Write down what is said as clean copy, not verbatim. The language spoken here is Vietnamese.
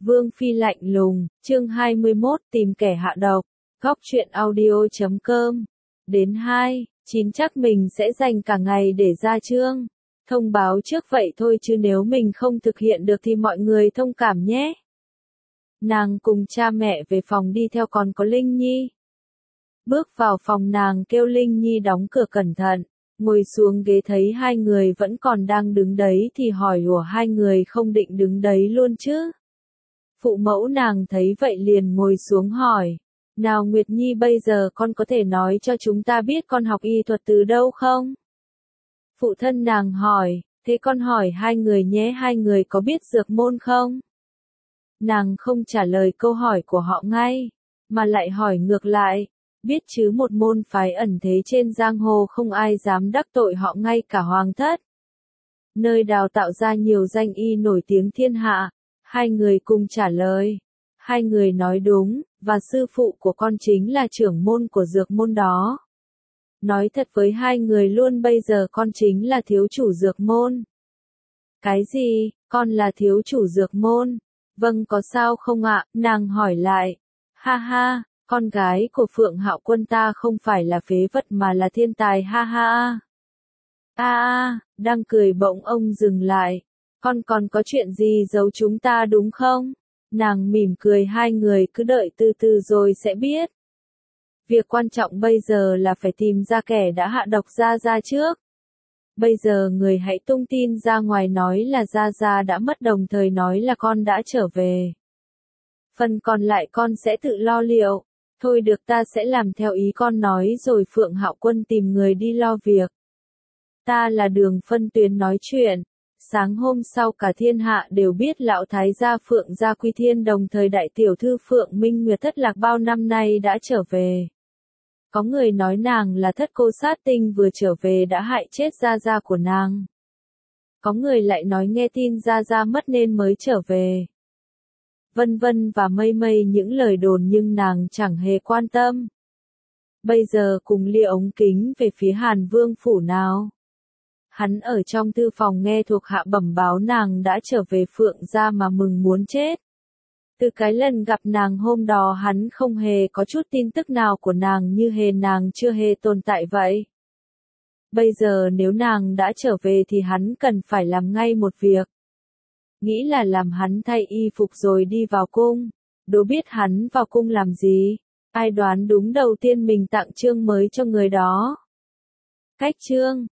Vương Phi lạnh lùng, chương 21 tìm kẻ hạ độc, góc truyện audio.com. Đến 2, 9 chắc mình sẽ dành cả ngày để ra chương. Thông báo trước vậy thôi chứ nếu mình không thực hiện được thì mọi người thông cảm nhé. Nàng cùng cha mẹ về phòng đi theo còn có Linh Nhi. Bước vào phòng nàng kêu Linh Nhi đóng cửa cẩn thận, ngồi xuống ghế thấy hai người vẫn còn đang đứng đấy thì hỏi ủa hai người không định đứng đấy luôn chứ. Phụ mẫu nàng thấy vậy liền ngồi xuống hỏi, nào Nguyệt Nhi bây giờ con có thể nói cho chúng ta biết con học y thuật từ đâu không? Phụ thân nàng hỏi, thế con hỏi hai người nhé hai người có biết dược môn không? Nàng không trả lời câu hỏi của họ ngay, mà lại hỏi ngược lại, biết chứ một môn phái ẩn thế trên giang hồ không ai dám đắc tội họ ngay cả hoàng thất. Nơi đào tạo ra nhiều danh y nổi tiếng thiên hạ, hai người cùng trả lời. Hai người nói đúng, và sư phụ của con chính là trưởng môn của dược môn đó. Nói thật với hai người luôn bây giờ con chính là thiếu chủ dược môn. Cái gì, con là thiếu chủ dược môn? Vâng có sao không ạ? Nàng hỏi lại. Ha ha, con gái của Phượng Hạo Quân ta không phải là phế vật mà là thiên tài ha ha. Đang cười bỗng ông dừng lại. Con còn có chuyện gì giấu chúng ta đúng không? Nàng mỉm cười hai người cứ đợi từ từ rồi sẽ biết. Việc quan trọng bây giờ là phải tìm ra kẻ đã hạ độc Gia Gia trước. Bây giờ người hãy tung tin ra ngoài nói là Gia Gia đã mất đồng thời nói là con đã trở về. Phần còn lại con sẽ tự lo liệu. Thôi được ta sẽ làm theo ý con nói rồi Phượng Hạo Quân tìm người đi lo việc. Ta là Đường Phân Tuyến nói chuyện. Sáng hôm sau cả thiên hạ đều biết lão thái gia Phượng Gia Quy Thiên đồng thời đại tiểu thư Phượng Minh Nguyệt thất lạc bao năm nay đã trở về. Có người nói nàng là thất cô sát tinh vừa trở về đã hại chết Gia Gia của nàng. Có người lại nói nghe tin Gia Gia mất nên mới trở về. Vân vân và mây mây những lời đồn nhưng nàng chẳng hề quan tâm. Bây giờ cùng lia ống kính về phía Hàn Vương phủ nào. Hắn ở trong thư phòng nghe thuộc hạ bẩm báo nàng đã trở về Phượng Gia mà mừng muốn chết. Từ cái lần gặp nàng hôm đó hắn không hề có chút tin tức nào của nàng như hề nàng chưa hề tồn tại vậy. Bây giờ nếu nàng đã trở về thì hắn cần phải làm ngay một việc. Nghĩ là làm hắn thay y phục rồi đi vào cung. Đố biết hắn vào cung làm gì? Ai đoán đúng đầu tiên mình tặng chương mới cho người đó. Cách chương